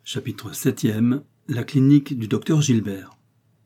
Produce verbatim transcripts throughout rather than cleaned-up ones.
Chapitre septième. La clinique du docteur Gilbert.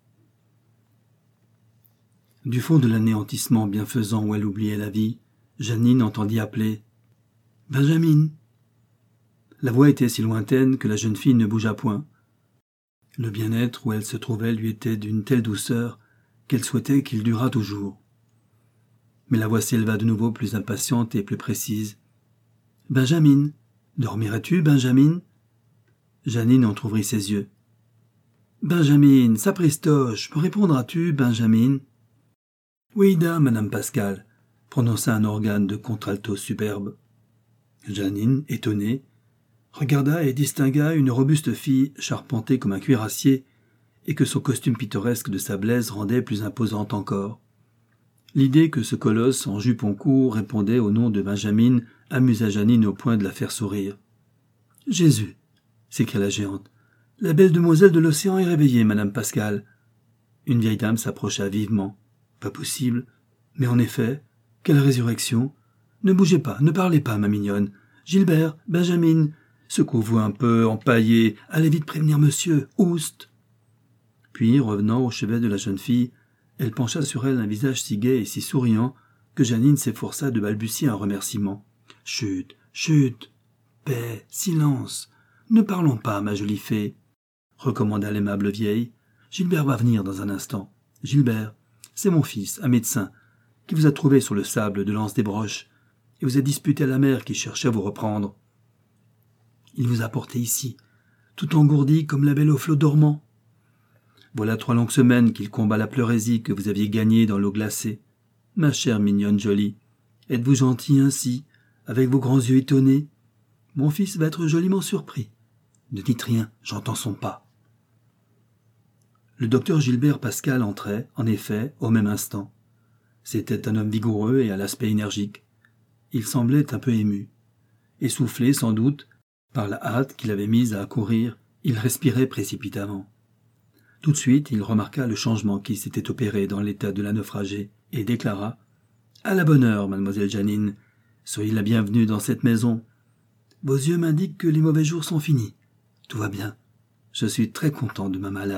Du fond de l'anéantissement bienfaisant où elle oubliait la vie, Jeannine entendit appeler « Benjamin !» La voix était si lointaine que la jeune fille ne bougea point. Le bien-être où elle se trouvait lui était d'une telle douceur qu'elle souhaitait qu'il durât toujours. Mais la voix s'éleva de nouveau plus impatiente et plus précise. « Benjamin, dormirais-tu, Benjamin ?» Jeannine entr'ouvrit ses yeux. « Benjamin, sapristoche, me répondras-tu, Benjamin ?»« Oui, dame, madame Pascal, » prononça un organe de contralto superbe. Jeannine, étonnée, regarda et distingua une robuste fille charpentée comme un cuirassier et que son costume pittoresque de sablaise rendait plus imposante encore. L'idée que ce colosse en jupon court répondait au nom de Benjamin amusa Jeannine au point de la faire sourire. « Jésus !» s'écria la géante. « La belle demoiselle de l'océan est réveillée, madame Pascal. » Une vieille dame s'approcha vivement. « Pas possible. Mais en effet, quelle résurrection ! Ne bougez pas, ne parlez pas, ma mignonne. Gilbert, Benjamin, secouez-vous un peu, empaillez, allez vite prévenir monsieur, oust !» Puis, revenant au chevet de la jeune fille, elle pencha sur elle un visage si gai et si souriant que Jeannine s'efforça de balbutier un remerciement. « Chut, chut, paix, silence. Ne parlons pas, ma jolie fée, » recommanda l'aimable vieille. « Gilbert va venir dans un instant. Gilbert, c'est mon fils, un médecin, qui vous a trouvé sur le sable de l'anse des Broches et vous a disputé à la mère qui cherchait à vous reprendre. Il vous a porté ici, tout engourdi comme la belle au flot dormant. Voilà trois longues semaines qu'il combat la pleurésie que vous aviez gagnée dans l'eau glacée. Ma chère mignonne jolie, êtes-vous gentille ainsi, avec vos grands yeux étonnés? Mon fils va être joliment surpris. Ne dites rien, j'entends son pas. » Le docteur Gilbert Pascal entrait, en effet, au même instant. C'était un homme vigoureux et à l'aspect énergique. Il semblait un peu ému. Essoufflé, sans doute, par la hâte qu'il avait mise à accourir, il respirait précipitamment. Tout de suite, il remarqua le changement qui s'était opéré dans l'état de la naufragée et déclara « À la bonne heure, mademoiselle Jeannine. Soyez la bienvenue dans cette maison. Vos yeux m'indiquent que les mauvais jours sont finis. Tout va bien. Je suis très content de ma malade. »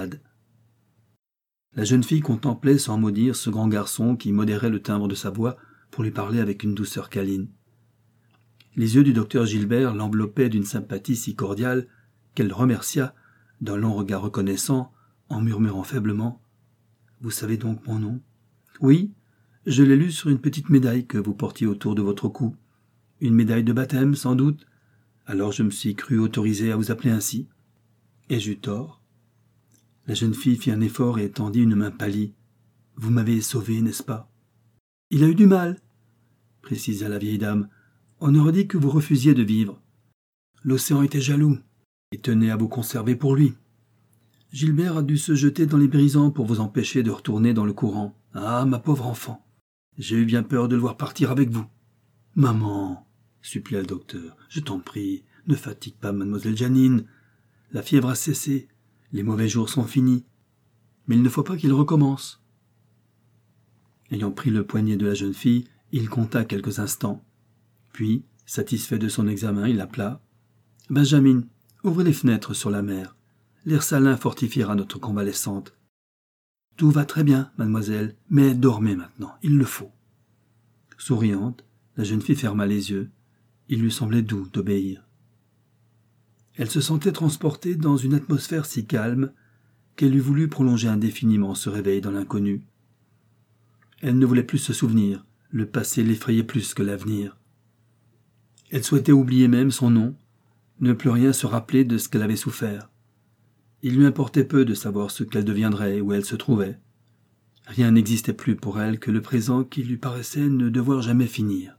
La jeune fille contemplait sans mot dire ce grand garçon qui modérait le timbre de sa voix pour lui parler avec une douceur câline. Les yeux du docteur Gilbert l'enveloppaient d'une sympathie si cordiale qu'elle remercia, d'un long regard reconnaissant, en murmurant faiblement « Vous savez donc mon nom ? Oui, je l'ai lu sur une petite médaille que vous portiez autour de votre cou. Une médaille de baptême, sans doute. Alors je me suis cru autorisé à vous appeler ainsi. Ai-je eu tort ?» La jeune fille fit un effort et étendit une main pâlie. « Vous m'avez sauvé, n'est-ce pas ?»« Il a eu du mal, » précisa la vieille dame. « On aurait dit que vous refusiez de vivre. L'océan était jaloux et tenait à vous conserver pour lui. Gilbert a dû se jeter dans les brisants pour vous empêcher de retourner dans le courant. Ah, ma pauvre enfant, j'ai eu bien peur de le voir partir avec vous. »« Maman, » supplia le docteur, « je t'en prie, ne fatigue pas mademoiselle Jeannine. La fièvre a cessé, les mauvais jours sont finis, mais il ne faut pas qu'il recommence. » Ayant pris le poignet de la jeune fille, il compta quelques instants. Puis, satisfait de son examen, il appela « Benjamin, ouvrez les fenêtres sur la mer. L'air salin fortifiera notre convalescente. »« Tout va très bien, mademoiselle, mais dormez maintenant, il le faut. » Souriante, la jeune fille ferma les yeux. Il lui semblait doux d'obéir. Elle se sentait transportée dans une atmosphère si calme qu'elle eût voulu prolonger indéfiniment ce réveil dans l'inconnu. Elle ne voulait plus se souvenir, le passé l'effrayait plus que l'avenir. Elle souhaitait oublier même son nom, ne plus rien se rappeler de ce qu'elle avait souffert. Il lui importait peu de savoir ce qu'elle deviendrait et où elle se trouvait. Rien n'existait plus pour elle que le présent qui lui paraissait ne devoir jamais finir.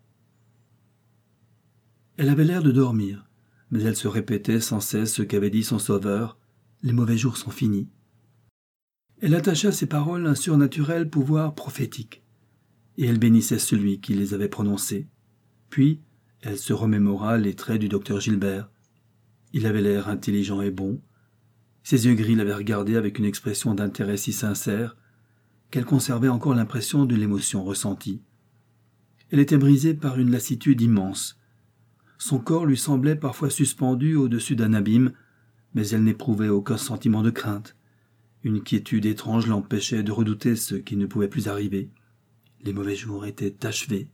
Elle avait l'air de dormir, mais elle se répétait sans cesse ce qu'avait dit son sauveur, « Les mauvais jours sont finis. » Elle attacha à ces paroles un surnaturel pouvoir prophétique, et elle bénissait celui qui les avait prononcées. Puis, elle se remémora les traits du docteur Gilbert. Il avait l'air intelligent et bon. Ses yeux gris l'avaient regardée avec une expression d'intérêt si sincère qu'elle conservait encore l'impression de l'émotion ressentie. Elle était brisée par une lassitude immense. Son corps lui semblait parfois suspendu au-dessus d'un abîme, mais elle n'éprouvait aucun sentiment de crainte. Une quiétude étrange l'empêchait de redouter ce qui ne pouvait plus arriver. Les mauvais jours étaient achevés.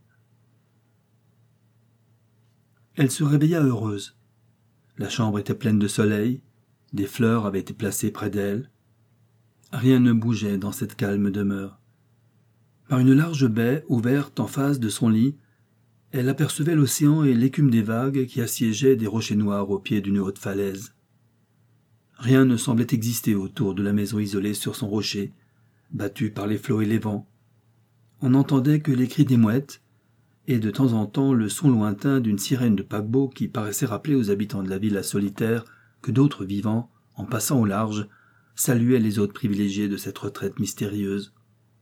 Elle se réveilla heureuse. La chambre était pleine de soleil, des fleurs avaient été placées près d'elle. Rien ne bougeait dans cette calme demeure. Par une large baie ouverte en face de son lit, elle apercevait l'océan et l'écume des vagues qui assiégeaient des rochers noirs au pied d'une haute falaise. Rien ne semblait exister autour de la maison isolée sur son rocher, battue par les flots et les vents. On n'entendait que les cris des mouettes, et de temps en temps le son lointain d'une sirène de paquebot qui paraissait rappeler aux habitants de la villa solitaire que d'autres vivants, en passant au large, saluaient les hôtes privilégiés de cette retraite mystérieuse.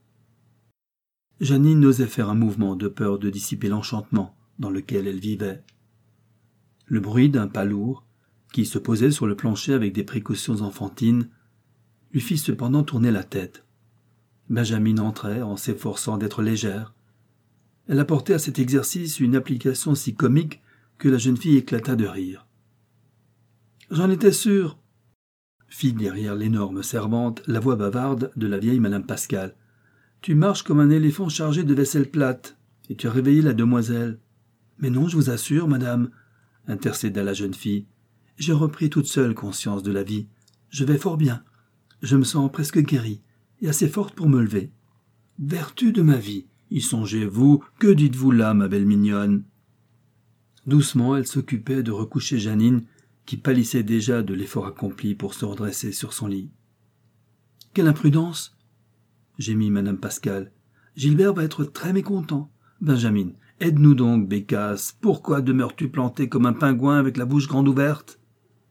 Janine n'osait faire un mouvement de peur de dissiper l'enchantement dans lequel elle vivait. Le bruit d'un pas lourd, qui se posait sur le plancher avec des précautions enfantines, lui fit cependant tourner la tête. Benjamin entrait en s'efforçant d'être légère. Elle apportait à cet exercice une application si comique que la jeune fille éclata de rire. « J'en étais sûre !» fit derrière l'énorme servante la voix bavarde de la vieille madame Pascal. « Tu marches comme un éléphant chargé de vaisselle plate, et tu as réveillé la demoiselle. »« Mais non, je vous assure, madame, » intercéda la jeune fille. « J'ai repris toute seule conscience de la vie. Je vais fort bien. Je me sens presque guérie, et assez forte pour me lever. »« Vertu de ma vie, y songez-vous, que dites-vous là, ma belle mignonne ?» Doucement, elle s'occupait de recoucher Janine, qui pâlissait déjà de l'effort accompli pour se redresser sur son lit. « Quelle imprudence !» gémit madame Pascal. « Gilbert va être très mécontent. Benjamin, aide-nous donc, bécasse. Pourquoi demeures-tu planté comme un pingouin avec la bouche grande ouverte ?»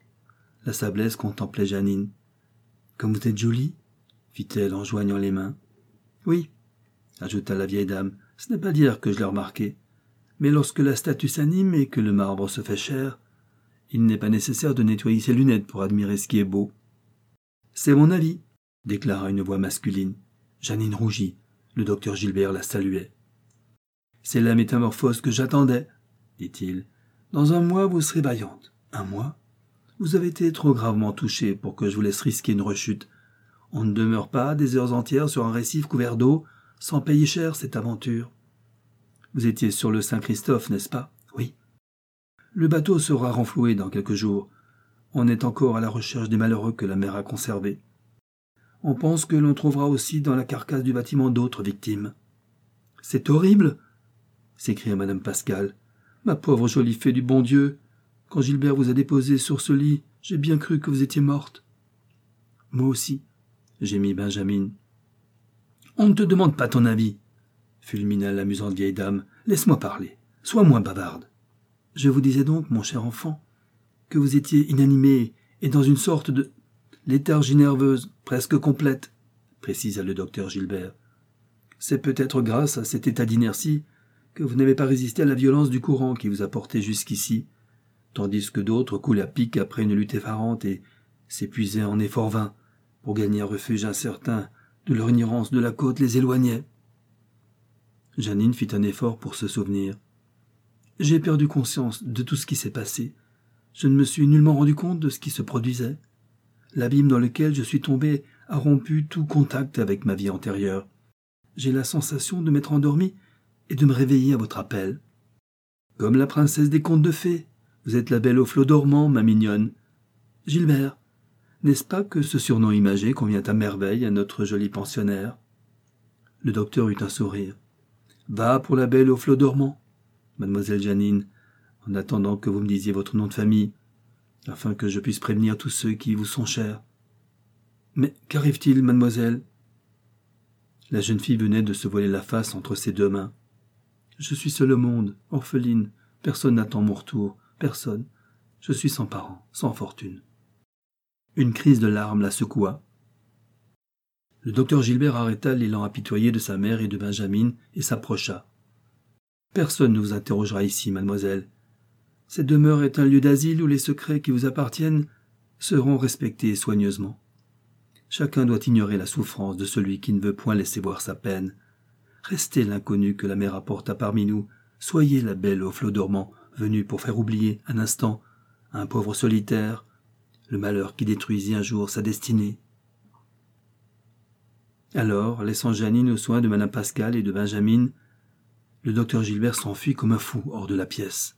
La sablesse contemplait Janine. « Comme vous êtes jolie ?» fit-elle en joignant les mains. « Oui, » ajouta la vieille dame, « ce n'est pas dire que je l'ai remarqué. Mais lorsque la statue s'anime et que le marbre se fait cher, il n'est pas nécessaire de nettoyer ses lunettes pour admirer ce qui est beau. »« C'est mon avis, » déclara une voix masculine. Janine rougit. Le docteur Gilbert la saluait. « C'est la métamorphose que j'attendais, » dit-il. « Dans un mois, vous serez vaillante. »« Un mois ? Vous avez été trop gravement touchée pour que je vous laisse risquer une rechute. On ne demeure pas des heures entières sur un récif couvert d'eau sans payer cher cette aventure. Vous étiez sur le Saint-Christophe, n'est-ce pas ? Oui. Le bateau sera renfloué dans quelques jours. On est encore à la recherche des malheureux que la mer a conservés. On pense que l'on trouvera aussi dans la carcasse du bâtiment d'autres victimes. »« C'est horrible !» s'écria madame Pascal. « Ma pauvre jolie fée du bon Dieu, quand Gilbert vous a déposé sur ce lit, j'ai bien cru que vous étiez morte. »« Moi aussi, » gémit Benjamin. « On ne te demande pas ton avis, » fulmina l'amusante vieille dame. « Laisse-moi parler, sois moins bavarde. Je vous disais donc, mon cher enfant, que vous étiez inanimé et dans une sorte de léthargie nerveuse presque complète, » précisa le docteur Gilbert. « C'est peut-être grâce à cet état d'inertie que vous n'avez pas résisté à la violence du courant qui vous a porté jusqu'ici, tandis que d'autres coulaient à pic après une lutte effarante et s'épuisaient en efforts vains pour gagner un refuge incertain de leur ignorance de la côte les éloignait. » Janine fit un effort pour se souvenir. « J'ai perdu conscience de tout ce qui s'est passé. Je ne me suis nullement rendu compte de ce qui se produisait. L'abîme dans lequel je suis tombé a rompu tout contact avec ma vie antérieure. J'ai la sensation de m'être endormi et de me réveiller à votre appel. Comme la princesse des contes de fées, vous êtes la belle aux flots dormants, ma mignonne. Gilbert, n'est-ce pas que ce surnom imagé convient à merveille à notre joli pensionnaire ?» Le docteur eut un sourire. « Va pour la belle aux flots dormants, mademoiselle Janine, en attendant que vous me disiez votre nom de famille, afin que je puisse prévenir tous ceux qui vous sont chers. »« Mais qu'arrive-t-il, mademoiselle ?» La jeune fille venait de se voiler la face entre ses deux mains. « Je suis seule au monde, orpheline, personne n'attend mon retour, personne. Je suis sans parents, sans fortune. » Une crise de larmes la secoua. Le docteur Gilbert arrêta l'élan apitoyé de sa mère et de Benjamin et s'approcha. « Personne ne vous interrogera ici, mademoiselle. Cette demeure est un lieu d'asile où les secrets qui vous appartiennent seront respectés soigneusement. Chacun doit ignorer la souffrance de celui qui ne veut point laisser voir sa peine. Restez l'inconnu que la mer apporta parmi nous. Soyez la belle aux flots dormants, venue pour faire oublier un instant à un pauvre solitaire le malheur qui détruisit un jour sa destinée. Alors, laissant Jeannine aux soins de madame Pascal et de Benjamin, le docteur Gilbert s'enfuit comme un fou hors de la pièce.